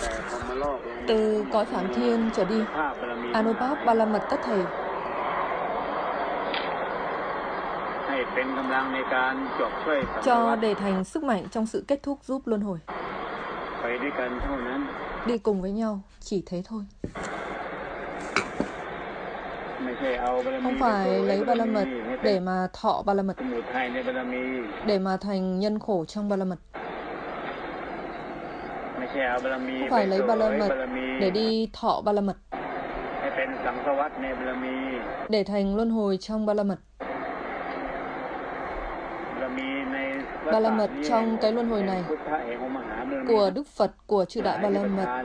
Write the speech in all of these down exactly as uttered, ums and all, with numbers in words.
Từ cõi Phạm Thiên trở đi, Anubhav Ba La Mật tất thảy cho để thành sức mạnh trong sự kết thúc giúp luân hồi. Đi cùng với nhau, chỉ thế thôi. Không phải lấy Ba La Mật để mà thọ Ba La Mật, để mà thành nhân khổ trong Ba La Mật. Không phải lấy Ba La Mật để đi thọ Ba La Mật, để thành luân hồi trong Ba La Mật. Ba La Mật trong cái luân hồi này của Đức Phật, của chư Đại Ba La Mật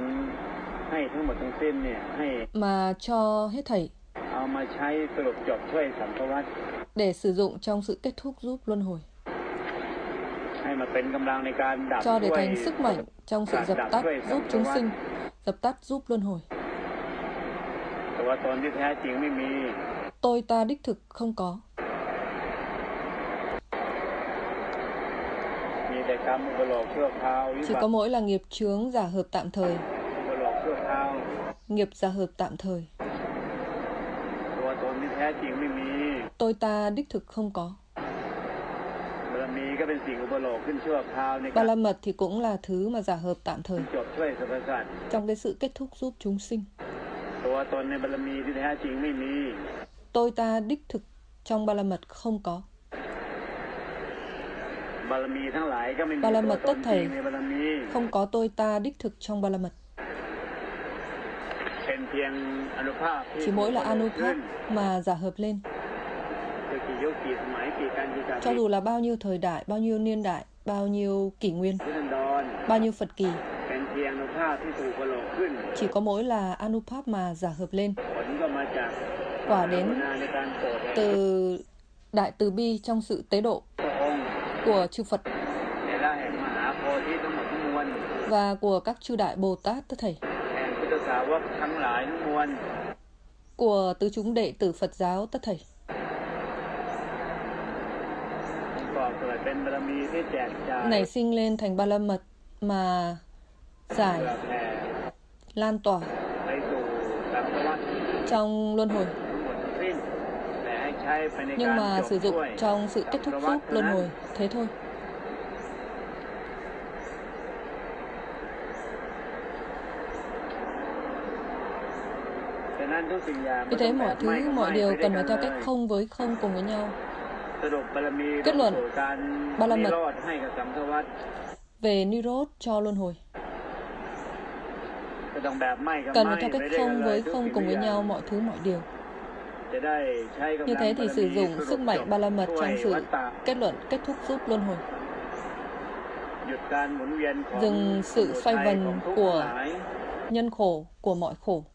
mà cho hết thảy để sử dụng trong sự kết thúc giúp luân hồi, cho để thành sức mạnh trong sự dập tắt giúp chúng sinh, dập tắt giúp luân hồi. Tôi ta đích thực không có. Chỉ có mỗi là nghiệp chướng giả hợp tạm thời, nghiệp giả hợp tạm thời. Tôi ta đích thực không có. Ba La Mật thì cũng là thứ mà giả hợp tạm thời trong cái sự kết thúc giúp chúng sinh. Tôi ta đích thực trong Ba La Mật không có. Ba La Mật tất thảy không có tôi ta đích thực trong Ba La Mật. Chỉ mỗi là Anubhav mà giả hợp lên. Cho dù là bao nhiêu thời đại, bao nhiêu niên đại, bao nhiêu kỷ nguyên, bao nhiêu Phật kỳ, chỉ có mỗi là Anubhav mà giả hợp lên. Quả đến từ đại từ bi trong sự tế độ của chư Phật và của các chư đại Bồ Tát tất thảy, của tứ chúng đệ tử Phật giáo tất thảy. Nảy sinh lên thành Ba La Mật mà giải lan tỏa trong luân hồi, nhưng mà sử dụng trong sự kết thúc giúp luân hồi, thế thôi. Vì thế mọi thứ, mọi điều cần phải theo cách không với không cùng với nhau. Kết luận Ba La Mật về Nirod cho luân hồi cần phải theo cách không với không cùng với nhau mọi thứ, mọi điều. Như thế thì sử dụng sức mạnh Ba La Mật trong sự kết luận kết thúc giúp luân hồi, dừng sự xoay vần của nhân khổ, của mọi khổ.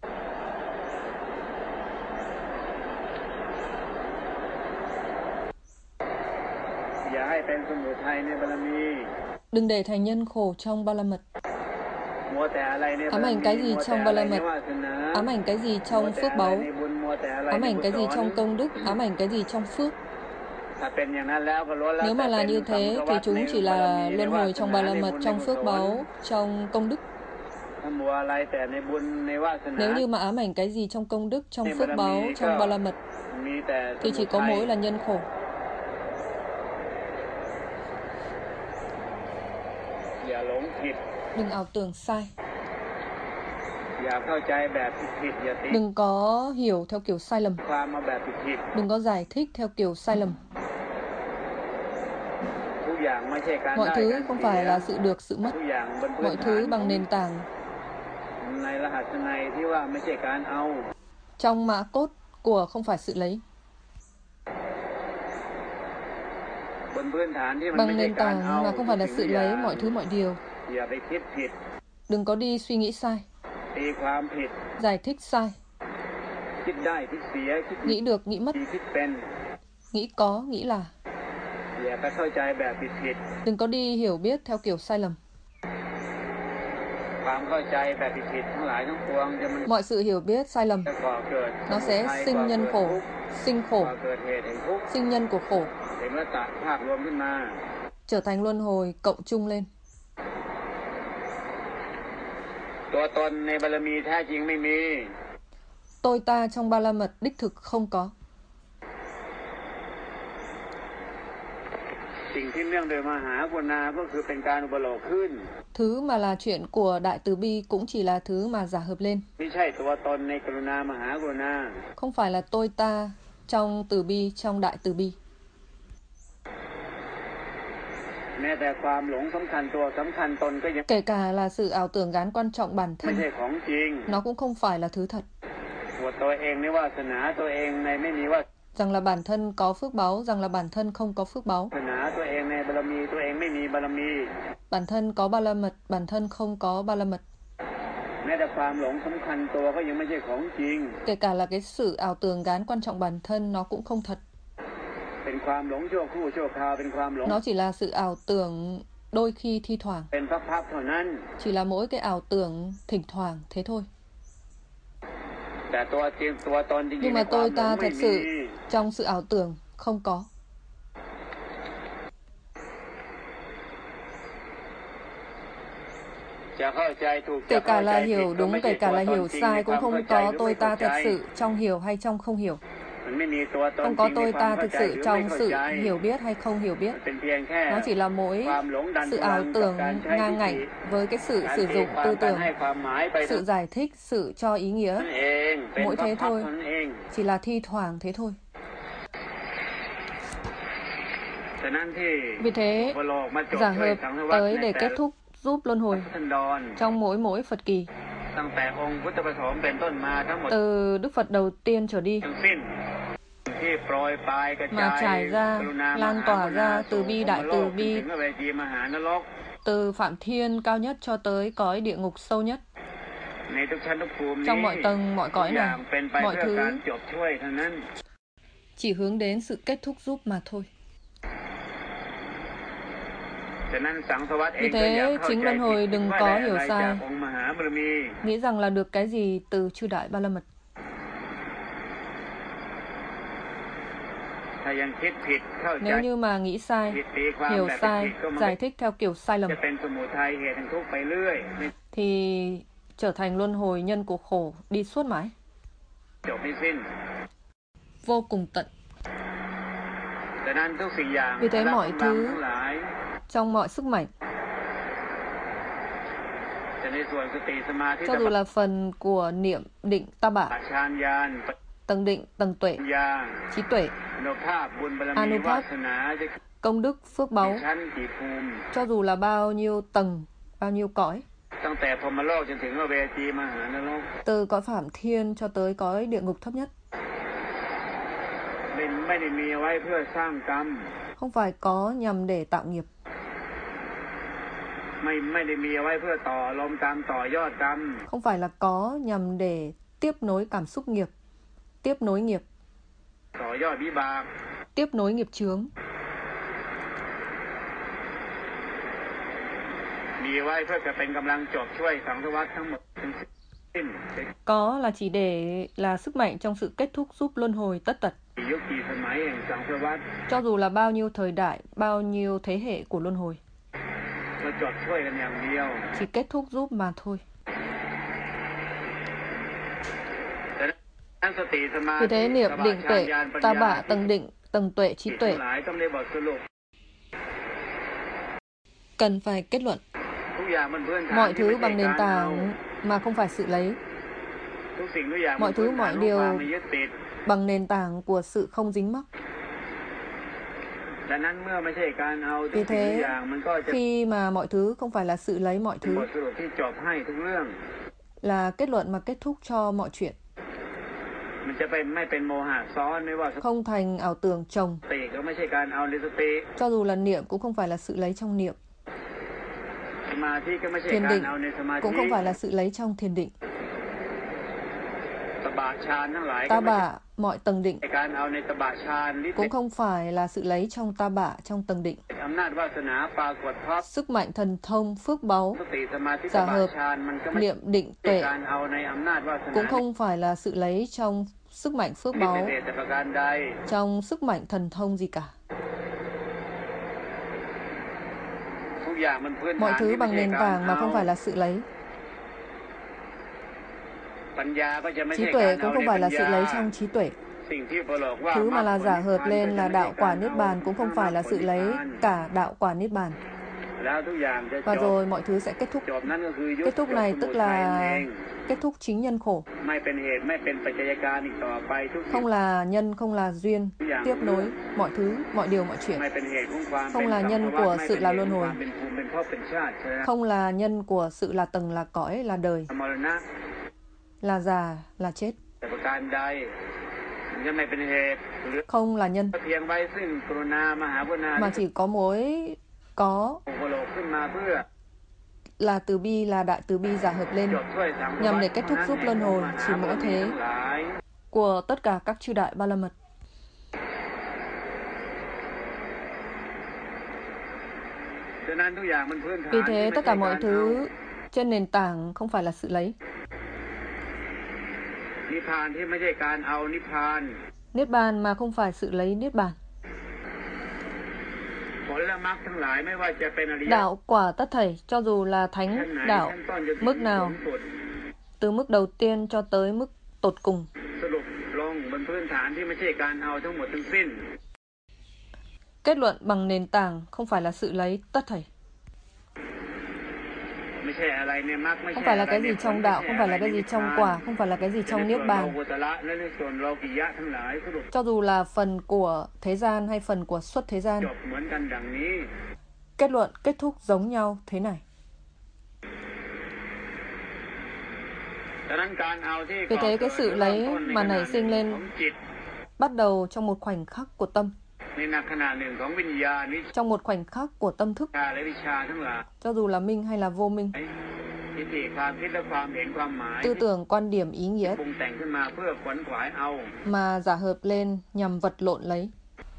Đừng để thành nhân khổ trong Ba La Mật. Ám ảnh cái gì trong Ba La Mật? Ám ảnh cái gì trong phước báu? Ám ảnh cái gì trong công đức? Ám ảnh cái gì trong phước? Nếu mà là như thế thì chúng chỉ là luân hồi trong Ba La Mật, trong phước báu, trong công đức. Nếu như mà ám ảnh cái gì trong công đức, trong phước báu, trong Ba La Mật thì chỉ có mỗi là nhân khổ. Đừng ảo tưởng sai. Đừng có hiểu theo kiểu sai lầm. Đừng có giải thích theo kiểu sai lầm. Mọi thứ không phải là sự được, sự mất. Mọi thứ bằng nền tảng trong mã cốt của không phải sự lấy. Bằng nền tảng là không phải là sự lấy mọi thứ, mọi điều. Đừng có đi suy nghĩ sai, giải thích sai, nghĩ được, nghĩ mất, nghĩ có, nghĩ là. Đừng có đi hiểu biết theo kiểu sai lầm. Mọi sự hiểu biết sai lầm nó sẽ sinh nhân khổ, sinh khổ, sinh nhân của khổ, trở thành luân hồi cộng chung lên. Tôi ta trong ba la mật đích thực không có. Thứ mà là chuyện của Đại Từ Bi cũng chỉ là thứ mà giả hợp lên. Không phải là tôi ta trong Từ Bi, trong Đại Từ Bi. Kể cả là sự ảo tưởng gán quan trọng bản thân, nó cũng không phải là thứ thật. Rằng là bản thân có phước báu, rằng là bản thân không có phước báu. Bản thân có ba la mật, bản thân không có ba la mật. Kể cả là cái sự ảo tưởng gán quan trọng bản thân, nó cũng không thật. Nó chỉ là sự ảo tưởng đôi khi thi thoảng. Chỉ là mỗi cái ảo tưởng thỉnh thoảng thế thôi. Nhưng mà tôi ta thật sự trong sự ảo tưởng không có. Kể cả là hiểu đúng, kể cả là hiểu sai, cũng không có tôi ta thật sự trong hiểu hay trong không hiểu. Không có tôi ta thực sự trong sự hiểu biết hay không hiểu biết. Nó chỉ là mỗi sự ảo tưởng ngang ngạnh với cái sự sử dụng tư tưởng, sự giải thích, sự cho ý nghĩa. Mỗi thế thôi, chỉ là thi thoảng thế thôi. Vì thế, giả hợp tới để kết thúc giúp luân hồi trong mỗi mỗi Phật kỳ. Từ Đức Phật đầu tiên trở đi, mà trải ra, lan tỏa ra từ bi đại từ bi, từ Phạm Thiên cao nhất cho tới cõi địa ngục sâu nhất. Trong mọi tầng, mọi cõi này, mọi thứ chỉ hướng đến sự kết thúc giúp mà thôi. Vì thế, chính luân hồi đừng có hiểu sai, nghĩ rằng là được cái gì từ chư Đại Ba La Mật. Nếu như mà nghĩ sai, hiểu sai, giải thích theo kiểu sai lầm, thì trở thành luân hồi nhân của khổ đi suốt mãi, vô cùng tận. Vì thế mọi thứ trong mọi sức mạnh, cho dù là phần của niệm định ta bạ, tầng định, tầng tuệ, trí tuệ, Anuphat, công đức, phước báu, cho dù là bao nhiêu tầng, bao nhiêu cõi, từ cõi Phạm Thiên cho tới cõi địa ngục thấp nhất, không phải có nhằm để tạo nghiệp, không phải là có nhằm để tiếp nối cảm xúc nghiệp, tiếp nối nghiệp, tiếp nối nghiệp chướng, có là chỉ để là sức mạnh trong sự kết thúc giúp luân hồi tất tật, cho dù là bao nhiêu thời đại, bao nhiêu thế hệ của luân hồi, chỉ kết thúc giúp mà thôi. Vì thế niệm định tuệ, ta bạ, tầng định, tầng tuệ, trí tuệ cần phải kết luận. Mọi thứ bằng nền tảng mà không phải sự lấy. Mọi thứ, mọi điều bằng nền tảng của sự không dính mắc. Vì thế, khi mà mọi thứ không phải là sự lấy mọi thứ, là kết luận mà kết thúc cho mọi chuyện, không thành ảo tưởng chồng. Cho dù là niệm cũng không phải là sự lấy trong niệm, thiền định cũng không phải là sự lấy trong thiền định. Ta bạ, mọi tầng định cũng không phải là sự lấy trong ta bạ, trong tầng định. Sức mạnh thần thông, phước báu, giả hợp, niệm định tuệ cũng không phải là sự lấy trong sức mạnh phước báu, trong sức mạnh thần thông gì cả. Mọi thứ bằng nền tảng mà không phải là sự lấy. Trí tuệ cũng không phải là sự lấy trong trí tuệ. Thứ mà là giả hợp lên là đạo quả Niết Bàn cũng không phải là sự lấy cả đạo quả Niết Bàn. Và rồi mọi thứ sẽ kết thúc. Kết thúc này tức là kết thúc chính nhân khổ. Không là nhân, không là duyên, tiếp nối mọi thứ, mọi điều, mọi chuyện. Không là nhân của sự là luân hồi. Không là nhân của sự là tầng, là cõi, là đời, là già, là chết. Không là nhân, mà chỉ có mối có là từ bi, là đại từ bi giả hợp lên nhằm để kết thúc giúp luân hồi chỉ mỗi thế của tất cả các chư đại ba la mật. Vì thế tất cả mọi thứ trên nền tảng không phải là sự lấy. Niết bàn mà không phải sự lấy niết bàn. Đạo quả tất thảy, cho dù là thánh đạo mức nào, từ mức đầu tiên cho tới mức tột cùng, kết luận bằng nền tảng không phải là sự lấy tất thảy. Không phải là cái gì trong đạo, không phải là cái gì trong quả, không phải là cái gì trong niết bàn. Cho dù là phần của thế gian hay phần của xuất thế gian, kết luận kết thúc giống nhau thế này. Vì thế cái sự lấy mà nảy sinh lên bắt đầu trong một khoảnh khắc của tâm, trong một khoảnh khắc của tâm thức, cho dù là minh hay là vô minh, tư tưởng, quan điểm, ý nghĩa mà giả hợp lên nhằm vật lộn lấy.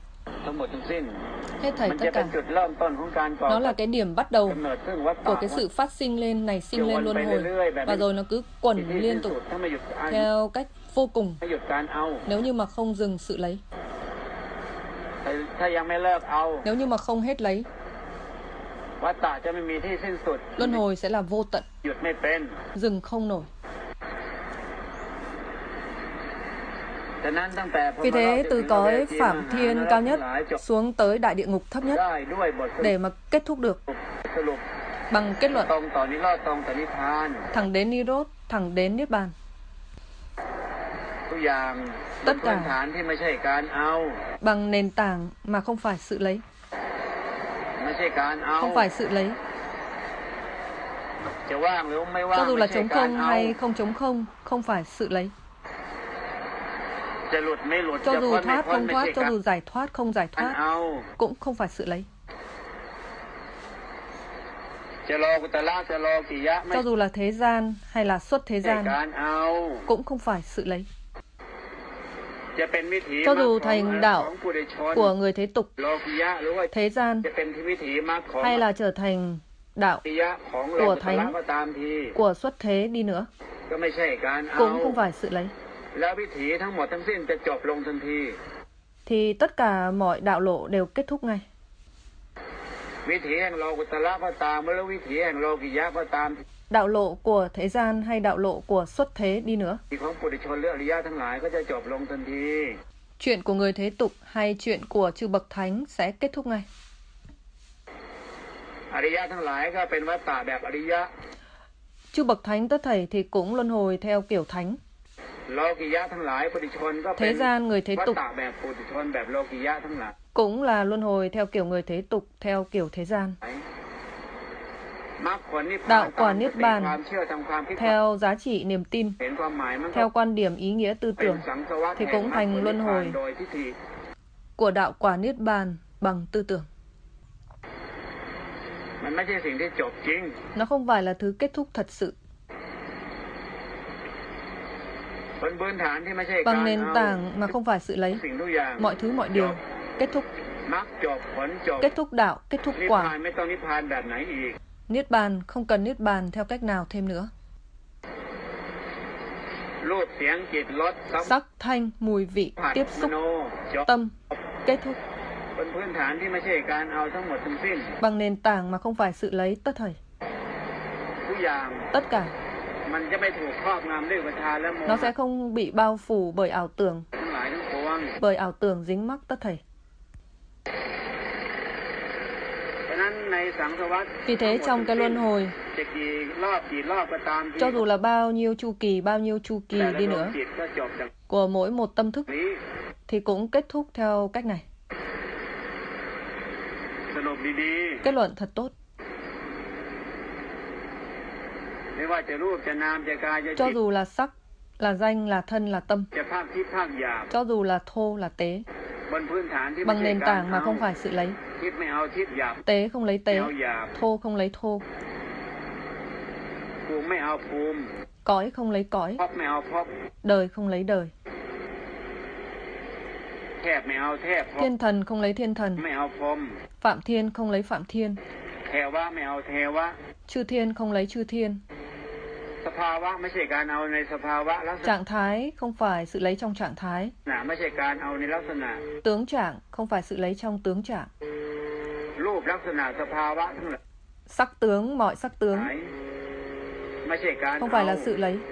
Hết thảy tất cả, nó là cái điểm bắt đầu của cái sự phát sinh lên, nảy sinh lên luân hồi, và rồi nó cứ quẩn liên tục theo cách vô cùng nếu như mà không dừng sự lấy. Nếu như mà không hết lấy, luân hồi sẽ là vô tận, dừng không nổi. Vì thế từ cõi Phạm Thiên cao nhất xuống tới đại địa ngục thấp nhất, để mà kết thúc được bằng kết luận thẳng đến Ni-rốt, thẳng đến Niết Bàn. Tất cả bằng nền tảng mà không phải sự lấy. Không phải sự lấy. Cho dù là trống không hay không trống không, không phải sự lấy. Cho dù thoát không thoát, cho dù giải thoát không giải thoát, cũng không phải sự lấy. Cho dù là thế gian hay là xuất thế gian, cũng không phải sự lấy. Cho dù thành đạo của người thế tục, thế gian, hay là trở thành đạo của thánh, của xuất thế đi nữa, cũng không phải sự lấy. Thì tất cả mọi đạo lộ đều kết thúc ngay. Đạo lộ của thế gian hay đạo lộ của xuất thế đi nữa, chuyện của người thế tục hay chuyện của chư bậc thánh sẽ kết thúc ngay. Chư bậc thánh tất thảy thì cũng luân hồi theo kiểu thánh. Thế gian người thế tục cũng là luân hồi theo kiểu người thế tục, theo kiểu thế gian. Đạo quả Niết Bàn theo giá trị niềm tin, theo quan điểm ý nghĩa tư tưởng, thì cũng thành luân hồi của đạo quả Niết Bàn bằng tư tưởng. Nó không phải là thứ kết thúc thật sự. Bằng nền tảng mà không phải sự lấy, mọi thứ mọi điều kết thúc. Kết thúc đạo, kết thúc quả. Niết bàn không cần niết bàn theo cách nào thêm nữa. Sắc, thanh, mùi, vị, tiếp xúc, tâm, kết thúc. Bằng nền tảng mà không phải sự lấy tất thảy. Tất cả Nó sẽ không bị bao phủ bởi ảo tưởng, bởi ảo tưởng dính mắc tất thảy. Vì thế trong cái luân hồi, cho dù là bao nhiêu chu kỳ, bao nhiêu chu kỳ đi nữa, của mỗi một tâm thức, thì cũng kết thúc theo cách này. Kết luận thật tốt. Cho dù là sắc, là danh, là thân, là tâm, cho dù là thô, là tế, bằng nền tảng mà không phải sự lấy. Tế không lấy tế, thô không lấy thô, cõi không lấy cõi, đời không lấy đời, thiên thần không lấy thiên thần, phạm thiên không lấy phạm thiên, chư thiên không lấy chư thiên. Trạng thái không phải sự lấy trong trạng thái. Tướng trạng không phải sự lấy trong tướng trạng. Sắc tướng, mọi sắc tướng không phải là sự lấy.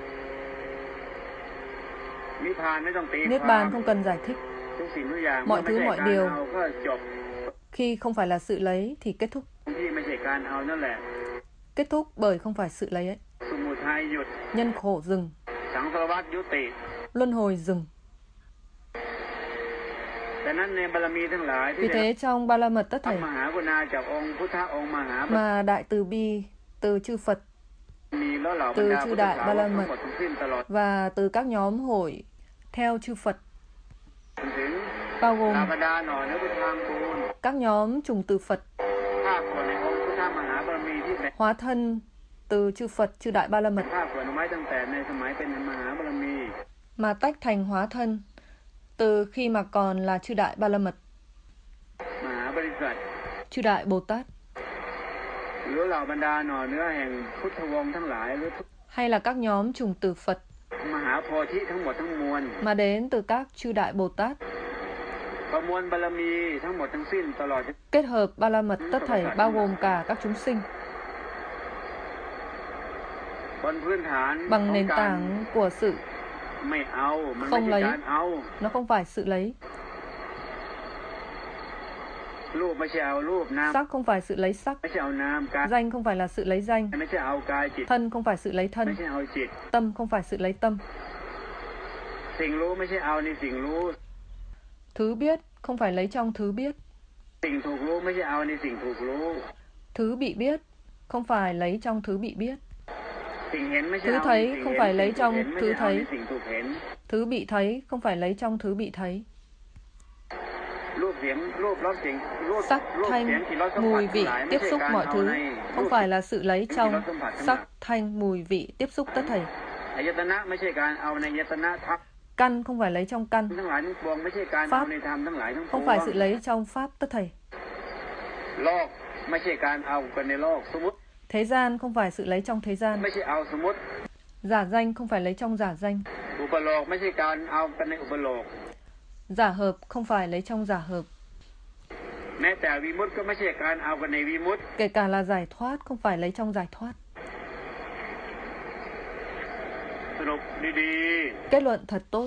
Niết bàn không cần giải thích. Mọi thứ mọi điều khi không phải là sự lấy thì kết thúc. Kết thúc bởi không phải sự lấy ấy. Nhân khổ dừng, luân hồi dừng. Vì thế trong ba la mật tất thảy mà đại từ bi từ chư Phật, từ chư đại ba la mật và từ các nhóm hội theo chư Phật, bao gồm các nhóm trùng từ Phật, hóa thân từ chư Phật, chư đại ba la mật, mà tách thành hóa thân từ khi mà còn là chư đại ba la mật, chư đại Bồ Tát, hay là các nhóm trùng từ Phật mà đến từ các chư đại Bồ Tát, kết hợp ba la mật tất thảy bao gồm cả các chúng sinh, bằng nền tảng của sự không lấy. Nó không phải sự lấy. Sắc không phải sự lấy sắc, danh không phải là sự lấy danh, thân không phải sự lấy thân, tâm không phải sự lấy tâm, thứ biết không phải lấy trong thứ biết, thứ bị biết không phải lấy trong thứ bị biết, thứ thấy không phải lấy trong thứ thấy, thứ bị thấy không phải lấy trong thứ bị thấy. Sắc, thanh, mùi, vị, tiếp xúc mọi thứ không phải là sự lấy trong sắc, thanh, mùi, vị, tiếp xúc tất thảy. Căn không phải lấy trong căn, pháp không phải sự lấy trong pháp tất thảy. Thế gian không phải sự lấy trong thế gian, giả danh không phải lấy trong giả danh, giả hợp không phải lấy trong giả hợp, kể cả là giải thoát không phải lấy trong giải thoát. Kết luận thật tốt.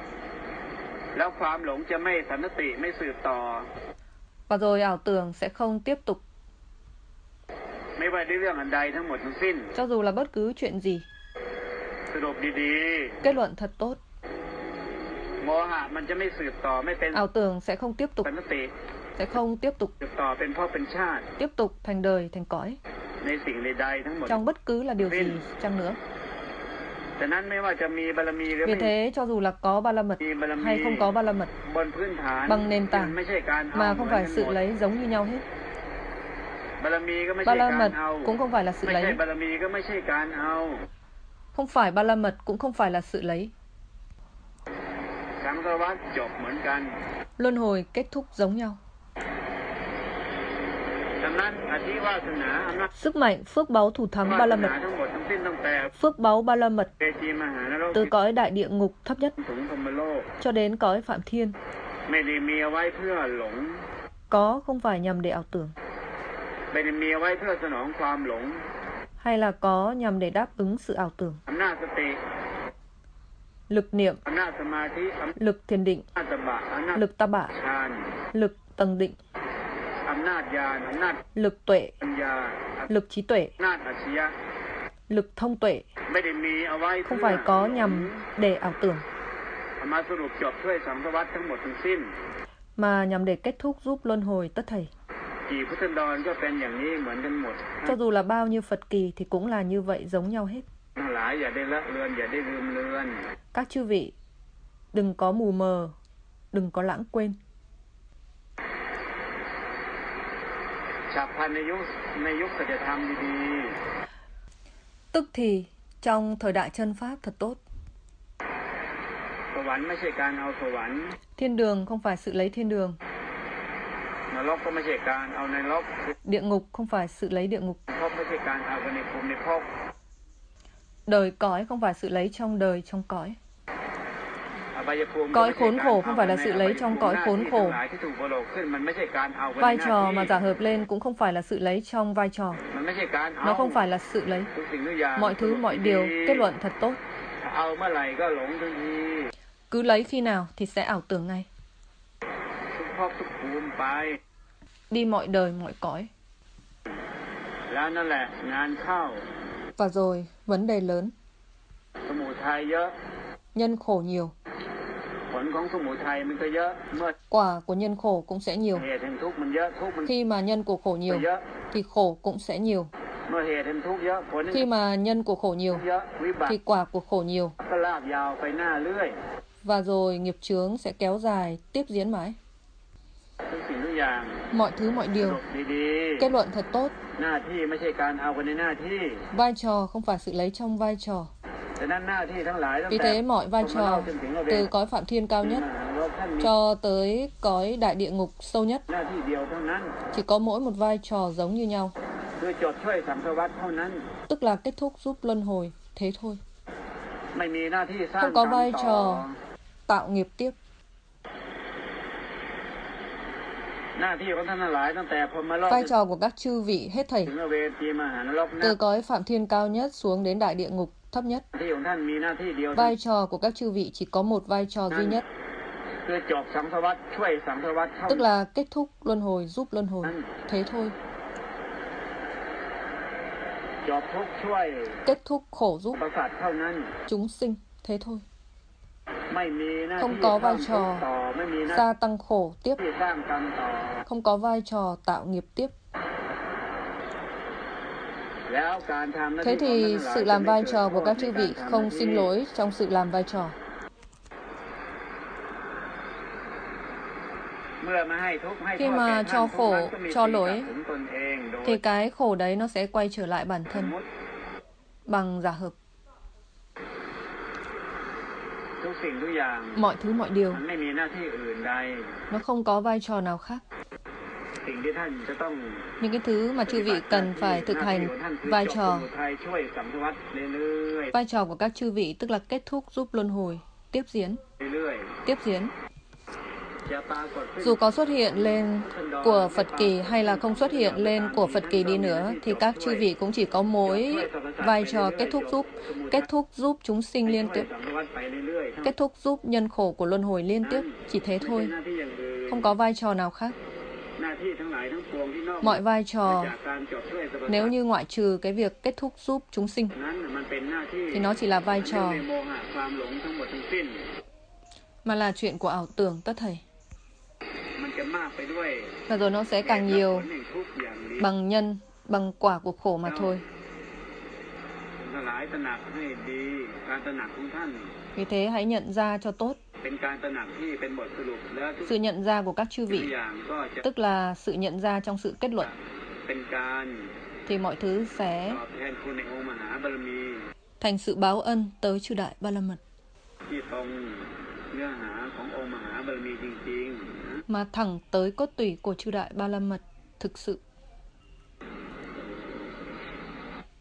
Và rồi ảo tưởng sẽ không tiếp tục, cho dù là bất cứ chuyện gì. Kết luận thật tốt. Ảo tưởng sẽ không tiếp tục, sẽ không tiếp tục, tiếp tục thành đời, thành cõi, trong bất cứ là điều gì chăng nữa. Vì thế cho dù là có ba la mật hay không có ba la mật, bằng nền tảng mà không phải sự lấy giống như nhau hết. Ba la mật cũng không phải là sự lấy, không phải ba la mật cũng không phải là sự lấy. Luân hồi kết thúc giống nhau. Sức mạnh phước báu thủ thắng ba la mật, phước báu ba la mật từ cõi đại địa ngục thấp nhất cho đến cõi phạm thiên, có không phải nhằm để ảo tưởng, hay là có nhằm để đáp ứng sự ảo tưởng? Lực niệm, lực thiền định, lực ta bạ, lực tầng định, lực tuệ, lực trí tuệ, lực thông tuệ, không phải có nhằm để ảo tưởng, mà nhằm để kết thúc giúp luân hồi tất thảy. Cho dù là bao nhiêu Phật kỳ thì cũng là như vậy, giống nhau hết. Các chư vị, đừng có mù mờ, đừng có lãng quên. Tức thì trong thời đại chân Pháp thật tốt. Thiên đường không phải sự lấy thiên đường. Địa ngục không phải sự lấy địa ngục. Đời cõi không phải sự lấy trong đời trong cõi. Cõi khốn khổ không phải là sự lấy trong cõi khốn khổ. Vai trò mà giả hợp lên cũng không phải là sự lấy trong vai trò. Nó không phải là sự lấy. Mọi thứ, mọi điều, kết luận thật tốt. Cứ lấy khi nào thì sẽ ảo tưởng ngay. Đi mọi đời, mọi cõi. Và rồi, vấn đề lớn. Nhân khổ nhiều. Quả của nhân khổ cũng sẽ nhiều. Khi mà nhân của khổ nhiều, thì khổ cũng sẽ nhiều. Khi mà nhân của khổ nhiều, thì quả của khổ nhiều. Và rồi nghiệp chướng sẽ kéo dài, tiếp diễn mãi. Mọi thứ, mọi điều, kết luận thật tốt. Vai trò không phải sự lấy trong vai trò. Vì thế mọi vai trò, từ cõi Phạm Thiên cao nhất cho tới cõi đại địa ngục sâu nhất, chỉ có mỗi một vai trò giống như nhau, tức là kết thúc giúp luân hồi, thế thôi. Không có vai trò tạo nghiệp tiếp. Vai trò của các chư vị hết thảy, từ cõi Phạm Thiên cao nhất xuống đến đại địa ngục thấp nhất, vai trò của các chư vị chỉ có một vai trò duy nhất, tức là kết thúc luân hồi, giúp luân hồi, thế thôi. Kết thúc khổ giúp chúng sinh, thế thôi. Không có vai trò gia tăng khổ tiếp, không có vai trò tạo nghiệp tiếp. Thế thì sự làm vai trò của các chư vị không xin lỗi trong sự làm vai trò. Khi mà cho khổ, cho lỗi, thì cái khổ đấy nó sẽ quay trở lại bản thân bằng giả hợp. Mọi thứ, mọi điều, nó không có vai trò nào khác. Những cái thứ mà chư vị cần phải thực hành vai trò. Vai trò của các chư vị tức là kết thúc giúp luân hồi, tiếp diễn, tiếp diễn. Dù có xuất hiện lên của Phật kỳ hay là không xuất hiện lên của Phật kỳ đi nữa, thì các chư vị cũng chỉ có mối vai trò kết thúc giúp, kết thúc giúp chúng sinh liên tiếp, kết thúc giúp nhân khổ của luân hồi liên tiếp, chỉ thế thôi. Không có vai trò nào khác. Mọi vai trò, nếu như ngoại trừ cái việc kết thúc giúp chúng sinh, thì nó chỉ là vai trò, mà là chuyện của ảo tưởng tất thảy. Và rồi nó sẽ càng nhiều bằng nhân, bằng quả của khổ mà thôi. Vì thế hãy nhận ra cho tốt. Sự nhận ra của các chư vị, tức là sự nhận ra trong sự kết luận, thì mọi thứ sẽ thành sự báo ân tới chư Đại Ba La Mật, mà thẳng tới cốt tủy của chư Đại Ba La Mật thực sự.